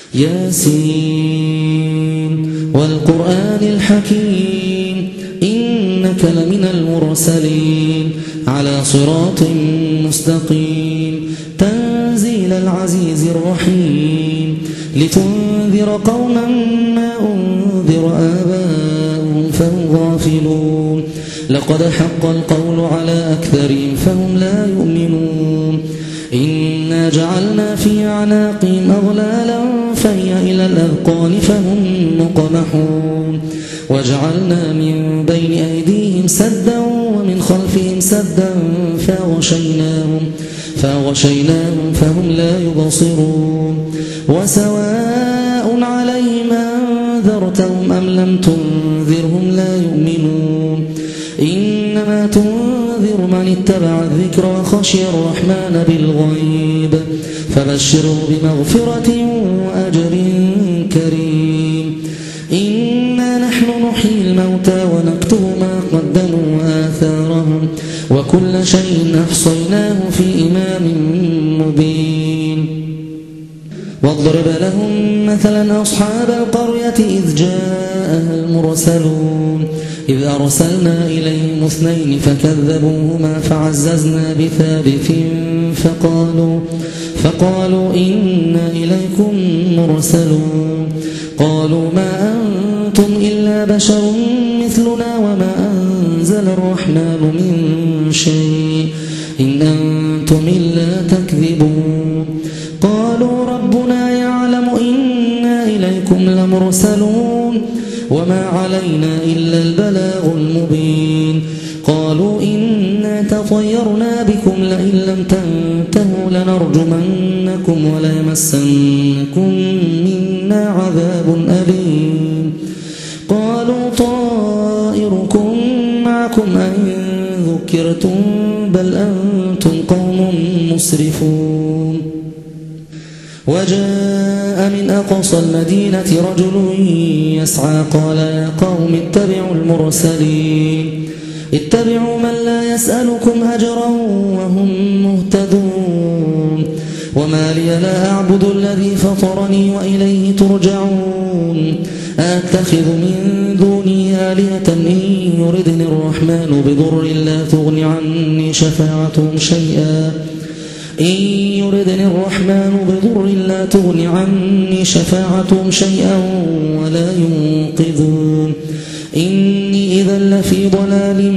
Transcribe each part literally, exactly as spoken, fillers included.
ياسين والقرآن الحكيم إنك لمن المرسلين على صراط مستقيم تنزيل العزيز الرحيم لتنذر قوما ما أنذر آباؤهم فهم غافلون لقد حق القول على أكثرهم فهم لا يؤمنون إنا جعلنا في أعناقهم أغلالا فهي إلى الأذقان فهم مقمحون وجعلنا من بين أيديهم سدا ومن خلفهم سدا فغشيناهم, فغشيناهم فهم لا يبصرون وسواء عليهم أنذرتهم أم لم تنذرهم لا يؤمنون إنما تنذر من اتبع الذكر وخشي الرحمن بالغيب فبشره بمغفرة وأجر كريم إنا نحن نحيي الموتى ونكتب ما قدموا وآثارهم وكل شيء أحصيناه في إمام مبين واضرب لهم مثلا أصحاب القرية إذ جاءها المرسلون إذ أرسلنا إليهم اثنين فكذبوهما فعززنا بثالث فقالوا, فقالوا إنا إليكم مرسلون قالوا ما أنتم إلا بشر مثلنا وما أنزل الرحمن من شيء إن أنتم إلا تكذبون قالوا ربنا يعلم إنا إليكم لمرسلون وما علينا إلا البلاغ المبين قالوا إنا تطيرنا بكم لئن لم تنتهوا لنرجمنكم وليمسنكم منا عذاب أليم قالوا طائركم معكم أئن ذكرتم بل أنتم قوم مسرفون وجاء من أقصى المدينة رجل يسعى قال يا قوم اتبعوا المرسلين اتبعوا من لا يسألكم أجرا وهم مهتدون وما لي لا أعبد الذي فطرني وإليه ترجعون أتخذ من دونه آلهة إن يردني الرحمن بضر لا تغن عني شفاعتهم شيئا إن يردني الرحمن بضر لا تغن عني شفاعتهم شيئا ولا ينقذون إني إذا لفي ضلال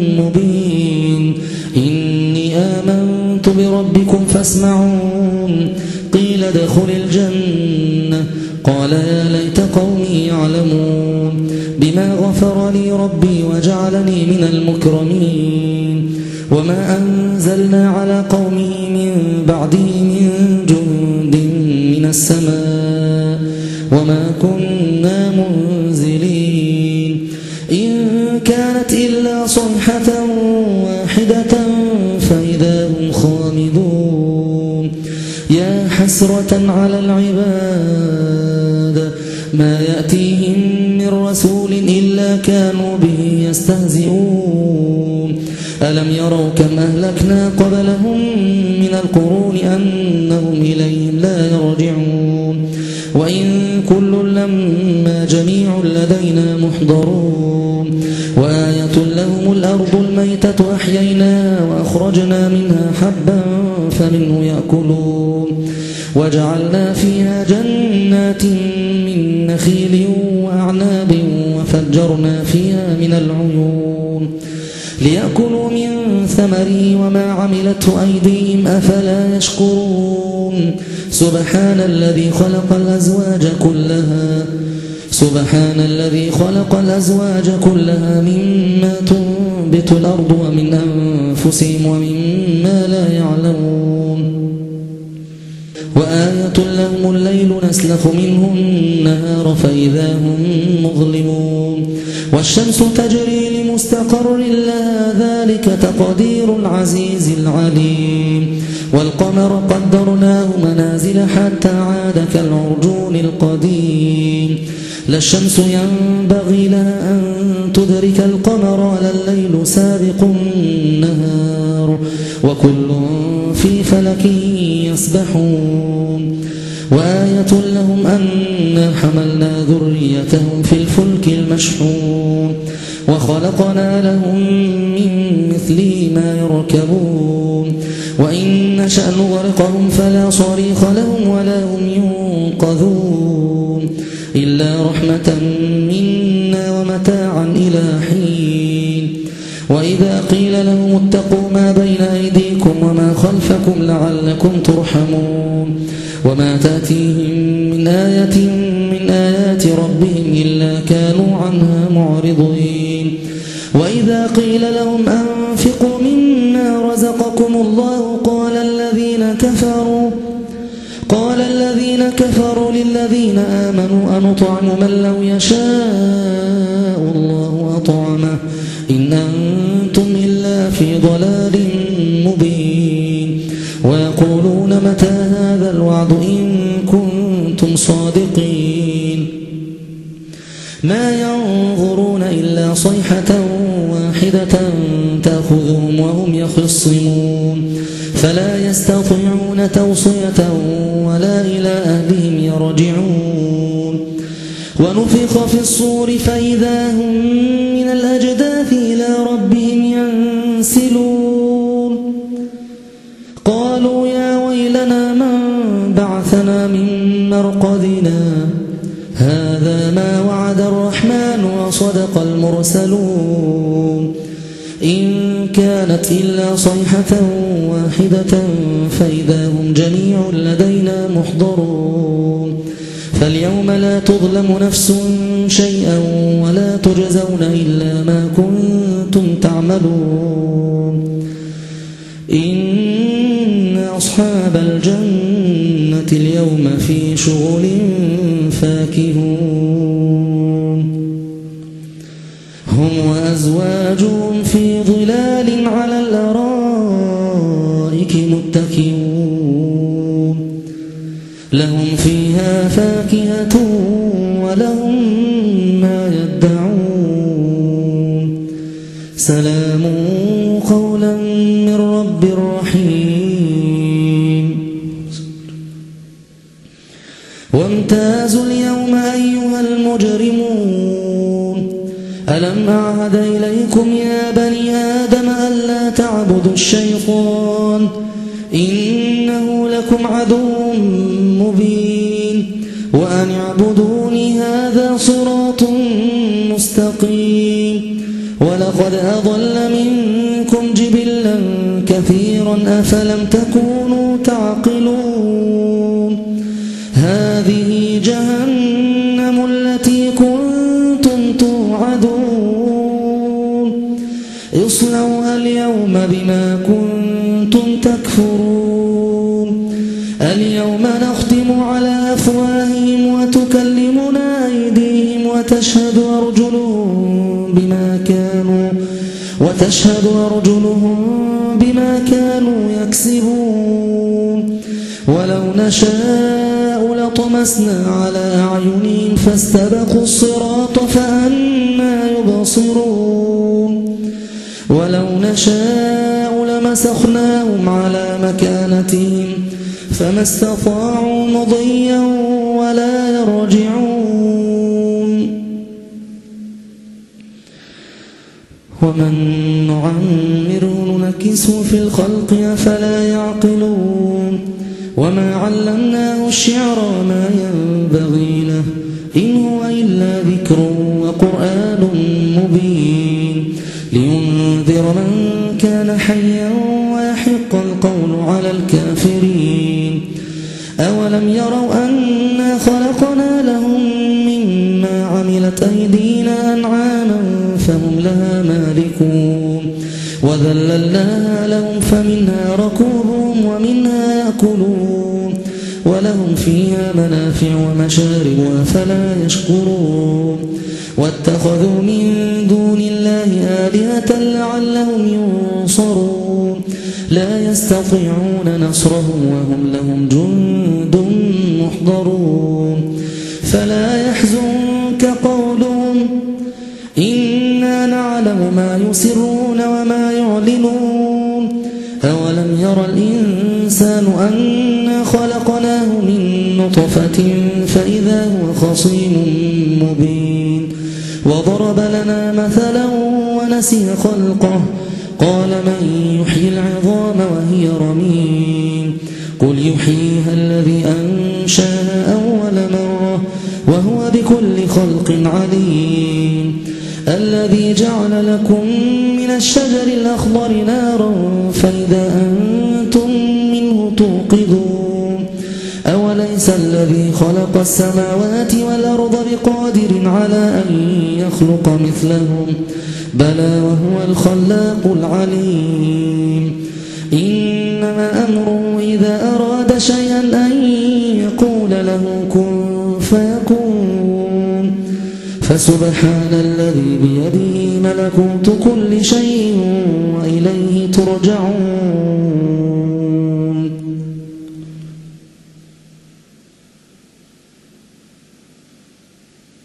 مبين إني آمنت بربكم فاسمعون قيل ادخل الجنة قال يا ليت قومي يعلمون بما غفر لي ربي وجعلني من المكرمين وما أنزلنا على قومه من بعده من جند من السماء وما كنا منزلين إن كانت إلا صيحة واحدة فإذا هم خامدون يا حسرة على العباد ما يأتيهم من رسول إلا كانوا به يستهزئون ألم يروا كم أهلكنا قبلهم من القرون أنهم إليهم لا يرجعون وإن كل لما جميع لدينا محضرون وآية لهم الأرض الميتة أحييناها وأخرجنا منها حبا فمنه يأكلون وجعلنا فيها جنات من نخيل وأعناب وفجرنا فيها من العيون ليأكلوا من ثمره وما عملته أيديهم أفلا يشكرون سبحان الذي خلق الأزواج كلها سبحان الذي خلق الأزواج كلها مما تنبت الأرض ومن أنفسهم ومما لا يعلمون وآية لهم الليل نسلخ منه النهار فإذا هم مظلمون والشمس تجري لمستقر لها ذلك تقدير العزيز العليم والقمر قدرناه منازل حتى عاد كالعرجون القديم لا الشمس ينبغي لها أن تدرك القمر ولا الليل سابق النهار وكل في فلك يسبحون وآية لهم أنا حملنا ذريتهم في الفلك المشحون وخلقنا لهم من مثله ما يركبون وإن نشأ نغرقهم فلا صريخ لهم ولا هم ينقذون إلا رحمة منا ومتاعا إلى حين وإذا قيل لهم اتقوا ما بين أيديكم وما خلفكم لعلكم ترحمون وما تأتيهم من آية من آيات ربهم إلا كانوا عنها معرضين وإذا قيل لهم أنفقوا مما رزقكم الله قال الذين كفروا قال الذين كفروا للذين آمنوا أنطعم من لو يشاء الله أطعمه إن أنتم إلا في ضلال مبين ويقولون متى هذا الوعد إن كنتم صادقين ما ينظرون إلا صيحة واحدة تأخذهم وهم يخصمون فلا يستطيعون توصية ولا إلى أهلهم يرجعون ونفخ في الصور فإذا هم من الأجداث إلى ربهم ينسلون قالوا يا ويلنا من بعثنا من مرقدنا هذا ما وعد الرحمن وصدق المرسلون إن كانت إلا صيحة واحدة فإذا هم جميع لدينا محضرون فاليوم لا تظلم نفس شيئا ولا تجزون إلا ما كنتم تعملون إن أصحاب الجنة اليوم في شغل فاكهون هم وأزواجهم في ظلال على الأرائك متكئون لهم فيها فاكهة ولهم ما يدعون سلام قولا من رب رحيم وامتازوا اليوم أيها المجرمون ألم أعهد إليكم يا بني آدم ألا تعبدوا الشيطان إنه لكم عدو مبين وأن اعبدوني هذا صراط مستقيم ولقد أضل منكم جبلا كثيرا أفلم تكونوا تعقلون هذه جهنم التي كنتم توعدون اصلوها اليوم بما كنتم تكفرون اليوم نختم على أفواههم وتكلمنا أيديهم وتشهد أرجلهم بما كانوا وتشهد أرجلهم بما كانوا يكسبون ولو نشاء لطمسنا على أعينهم فاستبقوا الصراط فأنى يبصرون ولو نشاء لمسخناهم على مكانتهم فما استطاعوا مضيا ولا يرجعون ومن نعمره ننكسه في الخلق أفلا يعقلون وما علمناه الشعر ما ينبغي له إن هو إلا ذكر وقرآن مبين لينذر من كان حيا ويحق القول على الكافرين أولم يروا أنا خلقنا لهم مما عملت أيدينا أنعاما فهم لها مالكون وذللناها لهم فمنها ركوبهم ومنها يأكلون ولهم فيها منافع ومشارب أفلا يشكرون واتخذوا من دون الله آلهة لعلهم ينصرون لا يستطيعون نصرهم وهم لهم جند محضرون فلا يحزنك قولهم إنا نعلم ما يسرون وما يعلنون أولم يرى الإنسان الإنسان أنا خلقناه من نطفة فإذا هو خصيم مبين وضرب لنا مثلا ونسي خلقه قال من يحيي العظام وهي رميم قل يحييها الذي أنشاها أول مرة وهو بكل خلق عليم الذي جعل لكم من الشجر الأخضر نارا فإذا أنتم منه توقدون أوليس الذي خلق السماوات والأرض بقادر على أن يخلق مثلهم بلى وهو الخلاق العليم إنما أمره إذا أراد شيئا أن يقول له كن فيكون فسبحان الذي بيده ملكوت كل شيء وإليه ترجعون